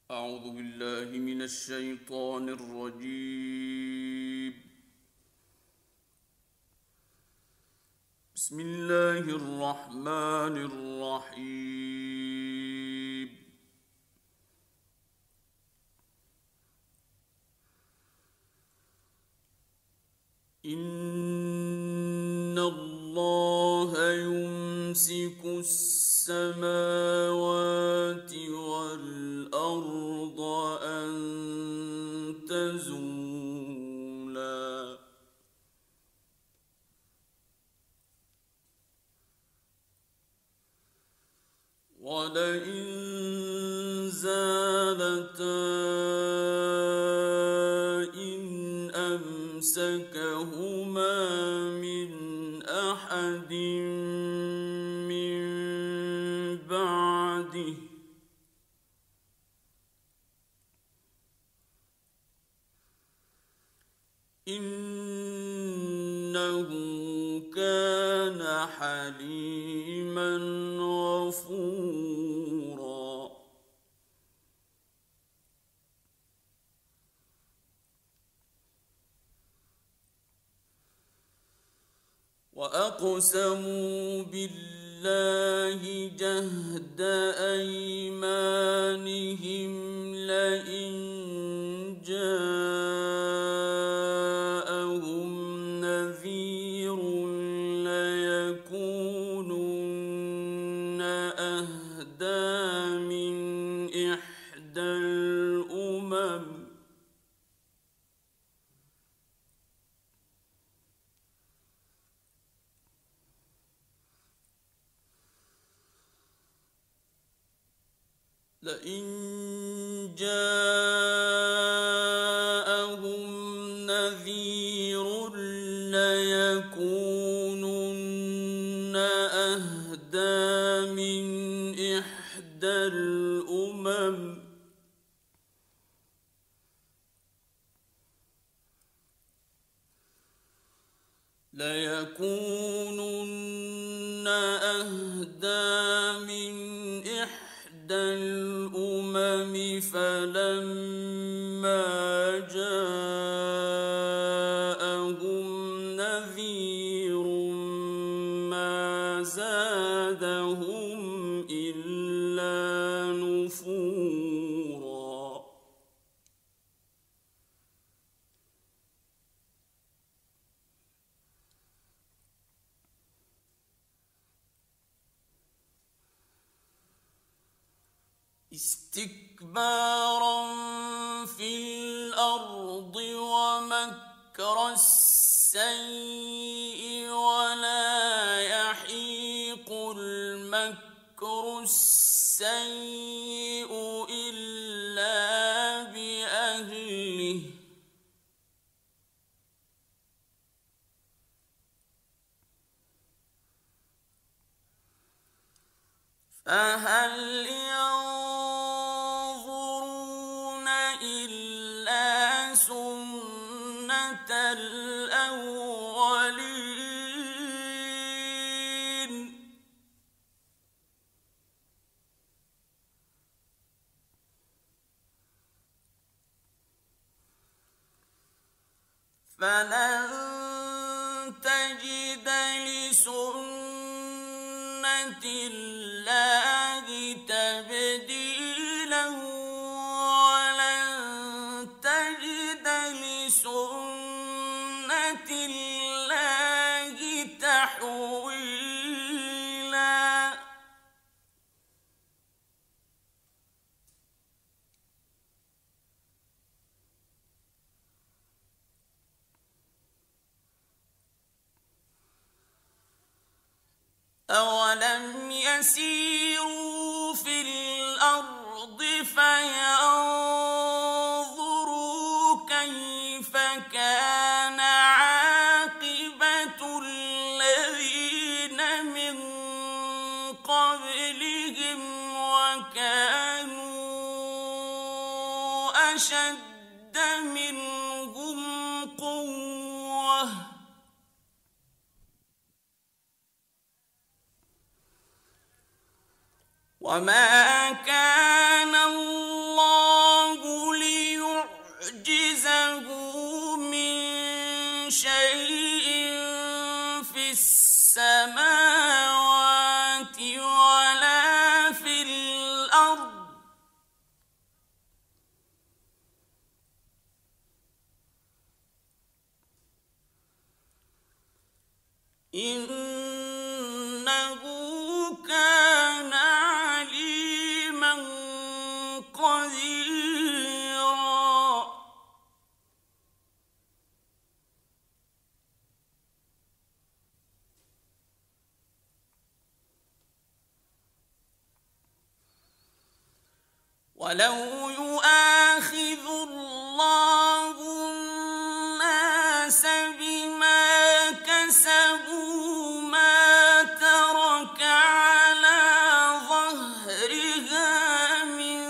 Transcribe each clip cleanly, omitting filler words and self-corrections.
أعوذ بالله من الشيطان الرجيم. بسم الله الرحمن الرحيم. إن الله يمسك السماوات والأرض أن تزولا ولئن زالتا إن أمسكهما من أحد من بعده إنه كان حليما غفورا. وأقسموا بالله جهد أيمانهم لئن جاءهم نذير ليكونن أهدى من إحدى الأمم لئن جاءهم نذير ليكونن أهدى من إحدى الأمم فلما جاءهم نذير ما زادهم إلا نفورا. استكبارا في الأرض ومكر السيء ولا يحيق المكر السيء إلا بأهله فهل ينظرون إلا سنة الأولين فلن تجد لسنة الله تبديلا ولن تجد لسنة الله تحويلا. أولم يسيروا في الأرض فينظروا كيف كان عاقبة الذين من قبلهم وكانوا أشد منهم قوة وما كان الله إنه كان عليما قديرا. ولو يؤاخذ الله الناس بما كسبوا ما ترك على ظهرها من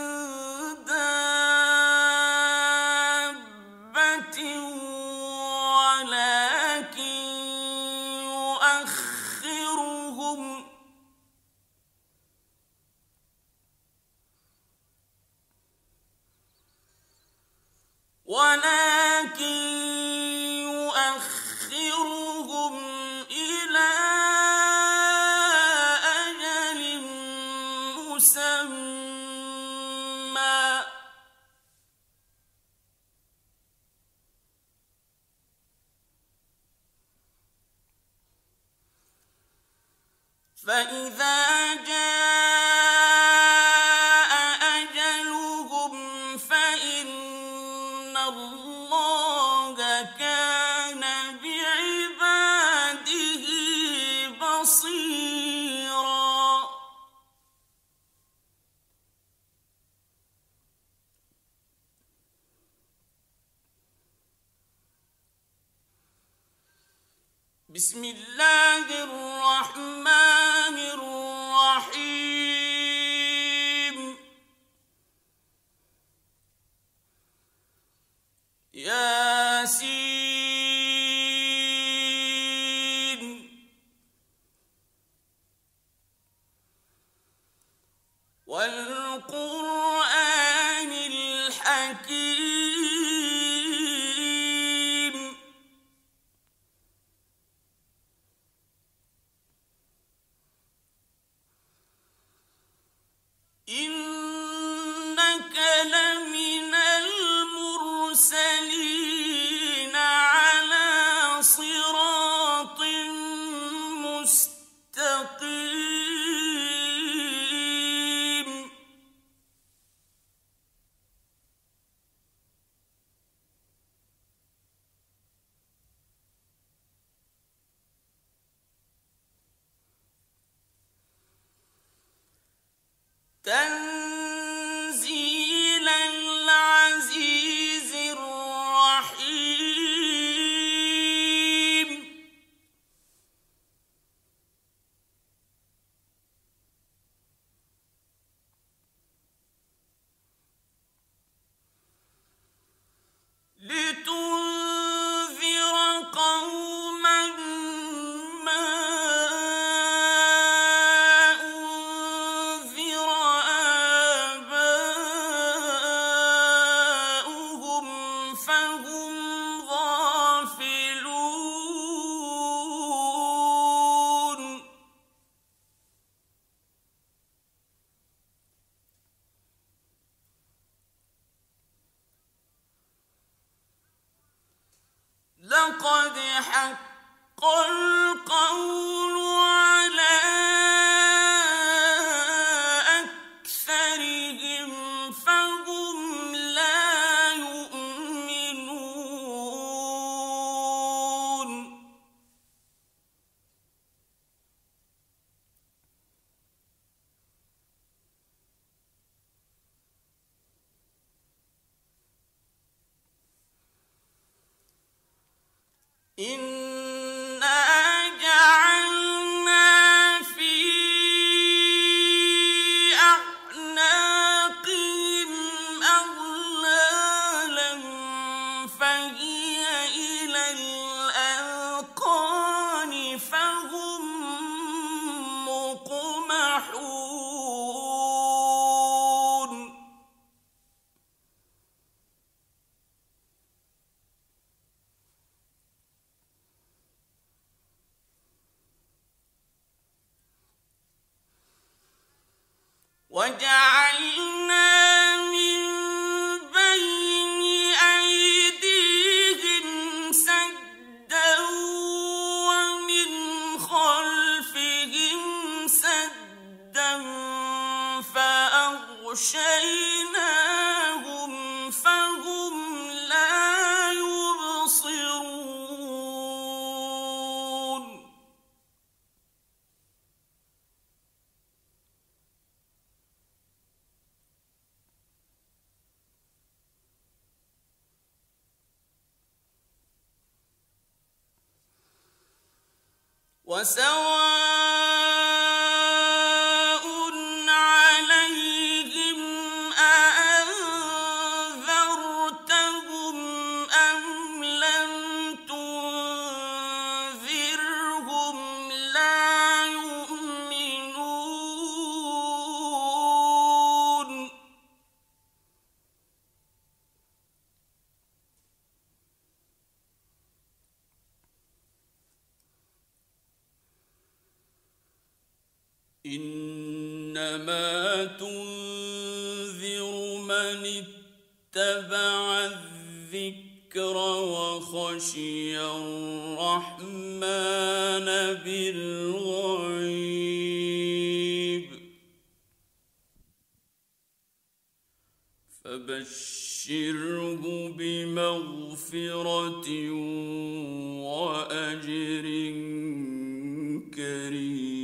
دابة ولكن يؤخرهم إلى أجل مسمى فإذا جاء أجلهم فإن الله كان بعباده بصيرا. بسم الله الرحمن الرحيم. ياسين والقرآن الحكيم. إنك لمن المرسلين على صراط مستقيم. تنزيل العزيز الرحيم. لتنذر قوما ما أنذر آباؤهم فهم غافلون. لقد حق القول على أكثرهم فهم لا يؤمنون. إنا جعلنا في أعناقهم أغلالا فهي إلى الأذقان فهم مقمحون. وجعلنا من بين أيديهم سدا ومن وسواء عليهم أأنذرتهم أم لم تنذرهم لا يؤمنون إنما تنذر من اتبع الذكر وخشي الرحمن بالغيب فبشره بمغفرة وأجر كريم.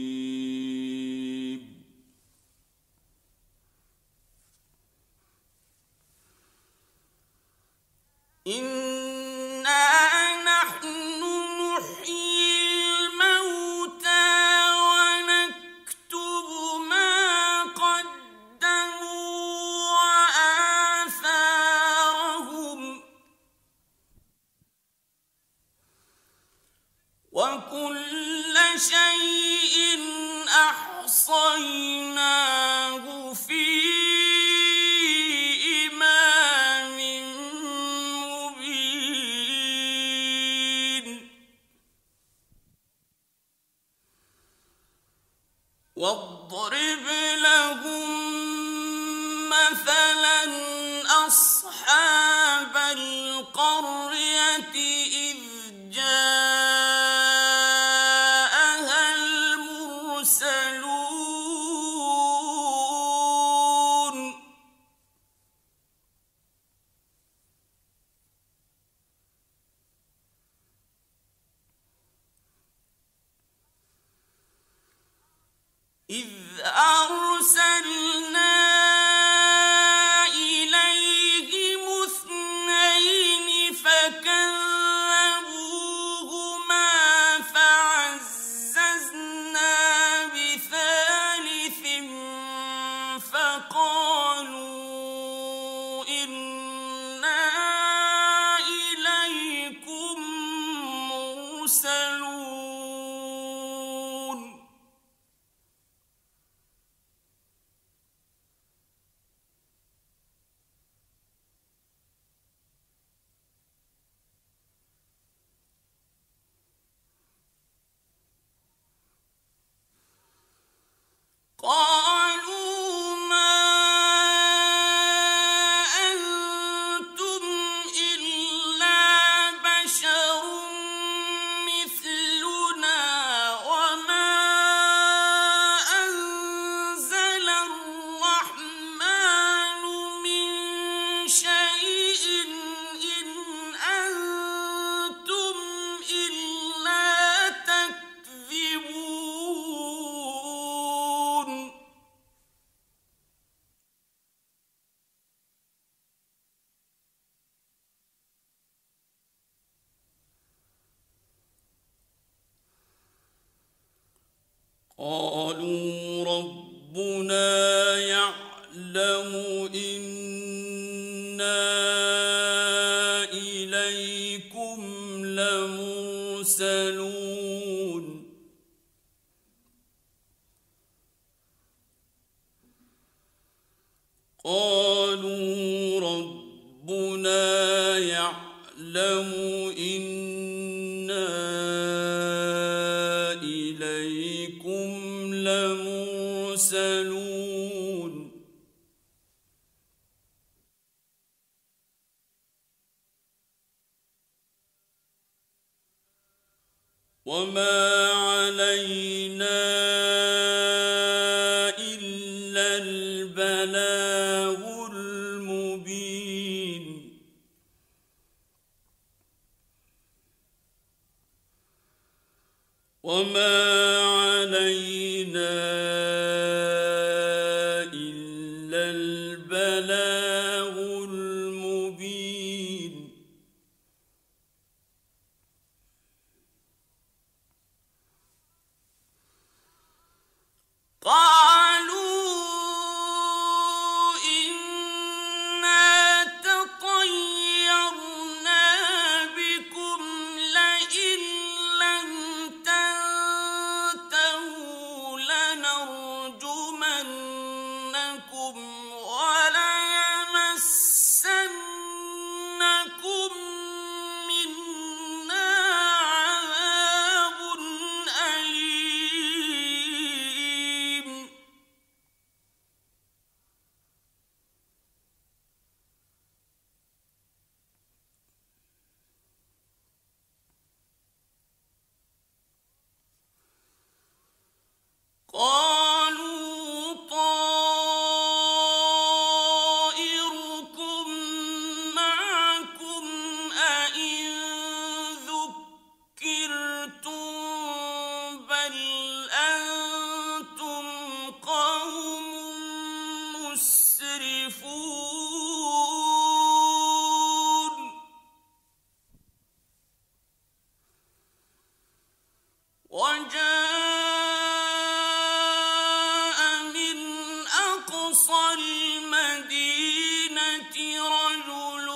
إنا نحن نحيي الموتى ونكتب ما قدموا وآثارهم وكل شيء أحصيناه في إمام مبين. واضرب لهم مثلا أصحاب القرية إذ جاءها المرسلون إذ أرسلنا إليهم اثنين فكذبوهما فعززنا بثالث فقالوا إنا إليكم مرسلون. قالوا ما أنتم إلا بشر مثلنا وما أنزل الرحمن من شيء إن أنتم إلا تكذبون. قالوا ربنا يعلم إنا إليكم لمرسلون. قالوا ربنا يعلم إنا إليكم لمرسلون. وما علينا إلا البلاغ المبين. وما علينا إلا البلاغ المبين. قالوا طائركم معكم أئن ذكرتم بل أنتم قوم مسرفون وجاء من أقصى المدينة رجل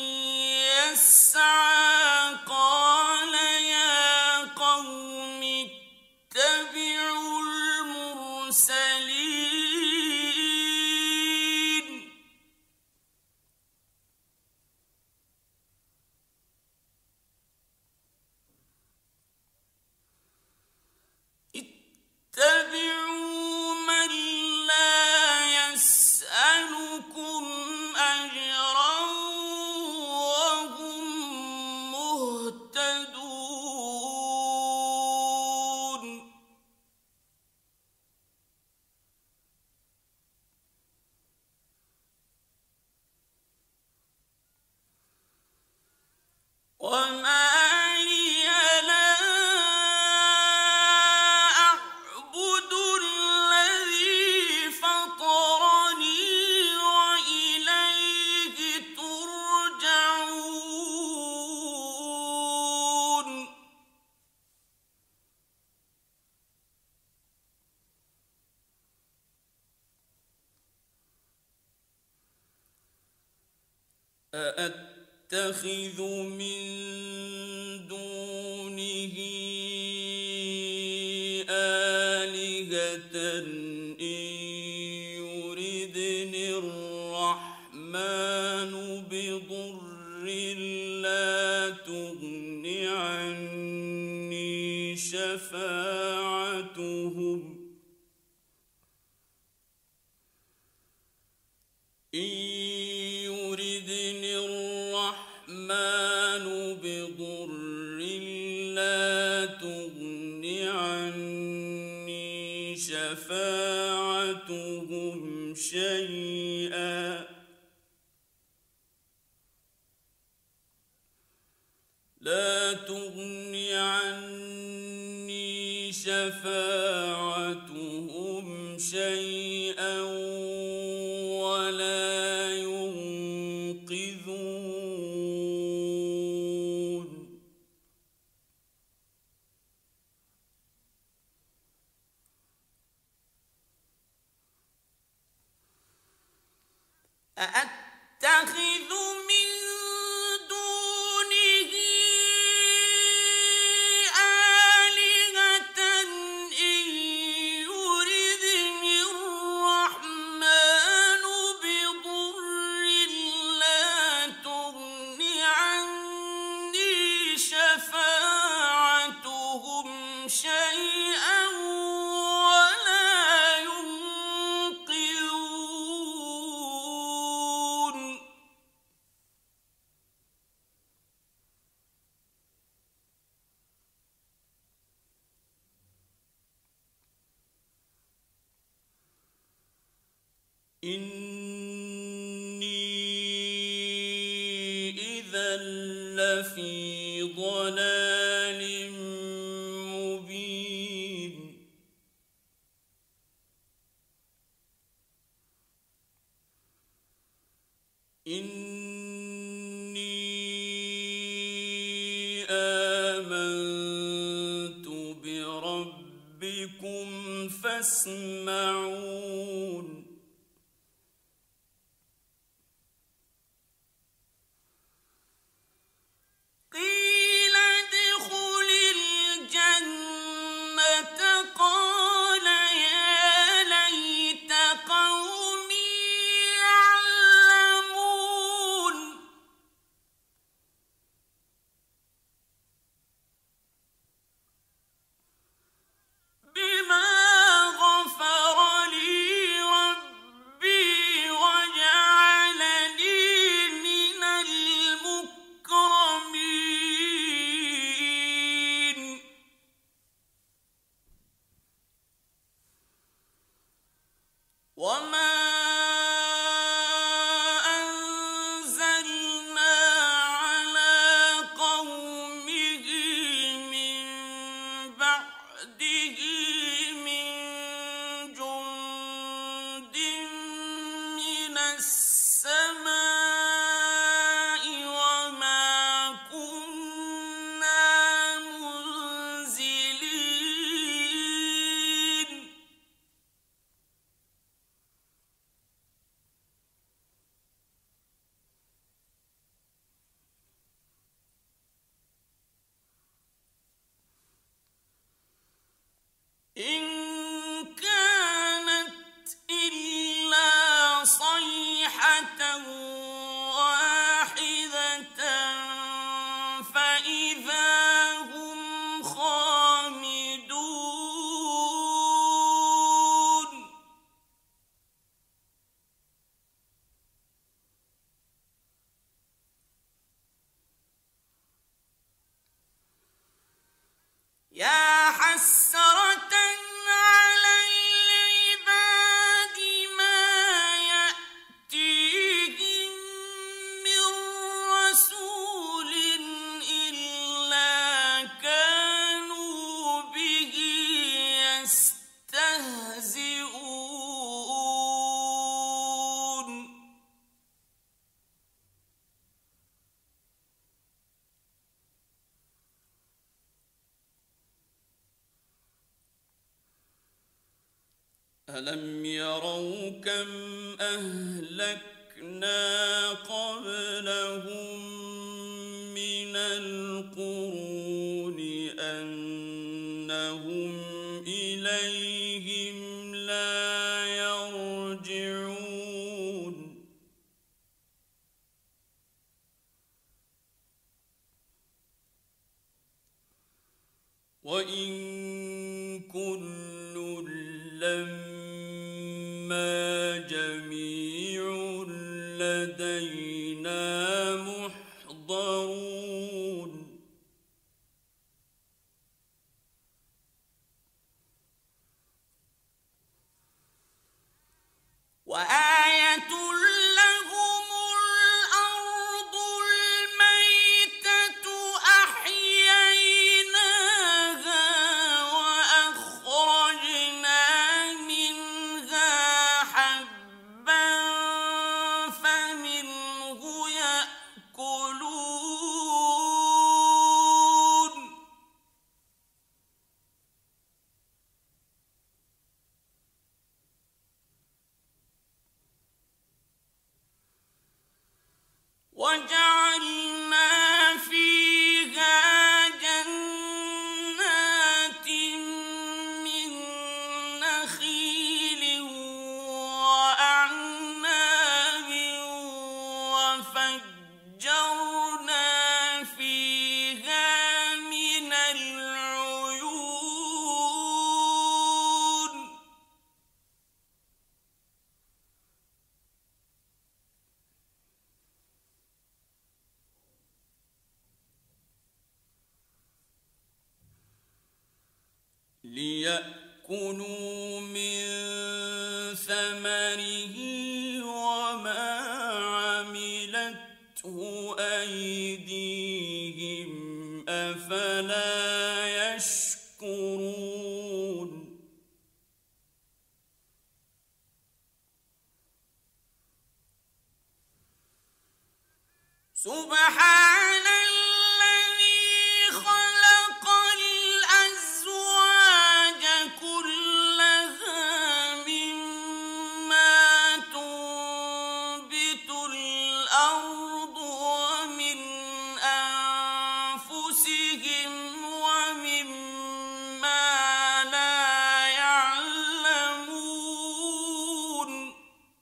يسعى قال يا قوم اتبعوا المرسلين اتبعوا من لا يسألكم أجرا وهم مهتدون وما لي لا أعبد الذي فطرني وإليه ترجعون أأتخذ من دونه آلهة إن يردني الرحمن بضر لا تغن عني شفاعتهم إن يردني الرحمن بضر لا تغن عني شفاعتهم شيئا لا تغن عني شفاعتهم شيئا ولا ينقذون أأتخذ من دونه آلهة إن يردني الرحمن بضر لا تغن عني شفاعتهم شيئا ولا ينقذون إني إذا لفي ضلال مبين إني آمنت بربكم فاسمعون قيل ادخل الجنة قال يا ليت قومي يعلمون بما غفر لي يا حسرة على العباد ما يأتيهم من رسول إلا كانوا به يستهزئون ألم يروا كم أهلكنا قبلهم من القرون أنهم إليهم لا يرجعون وإن كل لما جميع لدينا محضرون وآية لهم الأرض الميتة أحييناها وأخرجنا منها حبا فمنه يأكلون وجعلنا فيها جنات من نخيل وأعناب وفجرنا فيها من العيون ليأكلوا من ثمره وما عملته أيديهم أفلا يشكرون سبحان الذي خلق الأزواج كلها مما تنبت الأرض ومن أنفسهم ومما لا يعلمون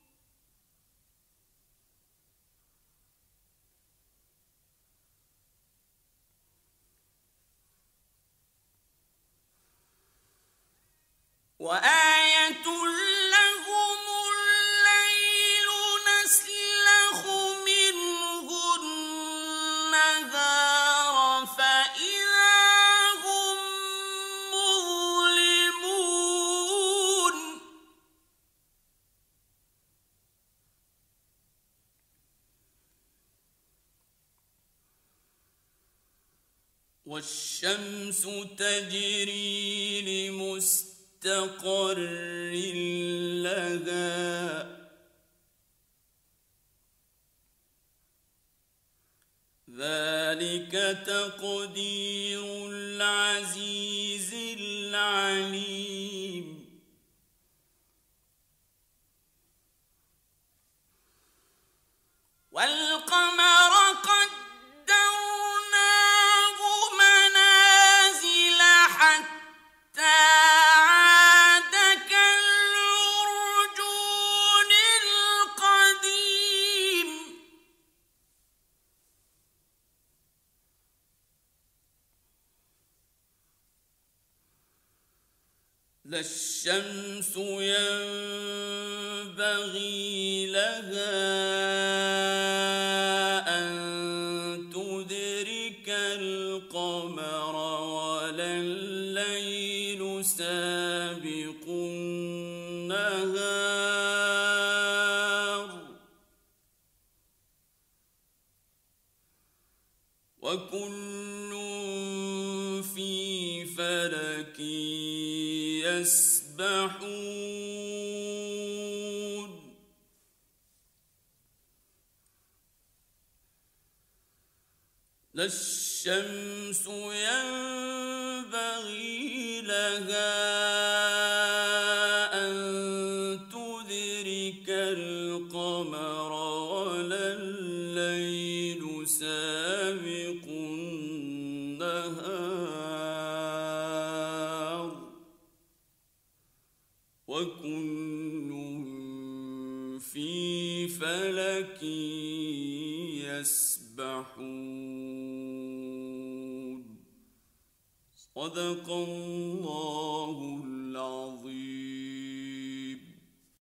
وآية لهم الليل نسلخ منه النهار فإذا هم مظلمون والشمس تجري لمستقر لها ذلك تقدير العزيز العليم والقمر قدرناه منازل حتى عاد كالعرجون القديم لا الشمس ينبغي لها أن تدرك القمر ولا وكل في فلك يسبحون لا الشمس ينبغي لها أن تدرك القمر ولا الليل سابق النهار وكل في فلك يسبحون صدق الله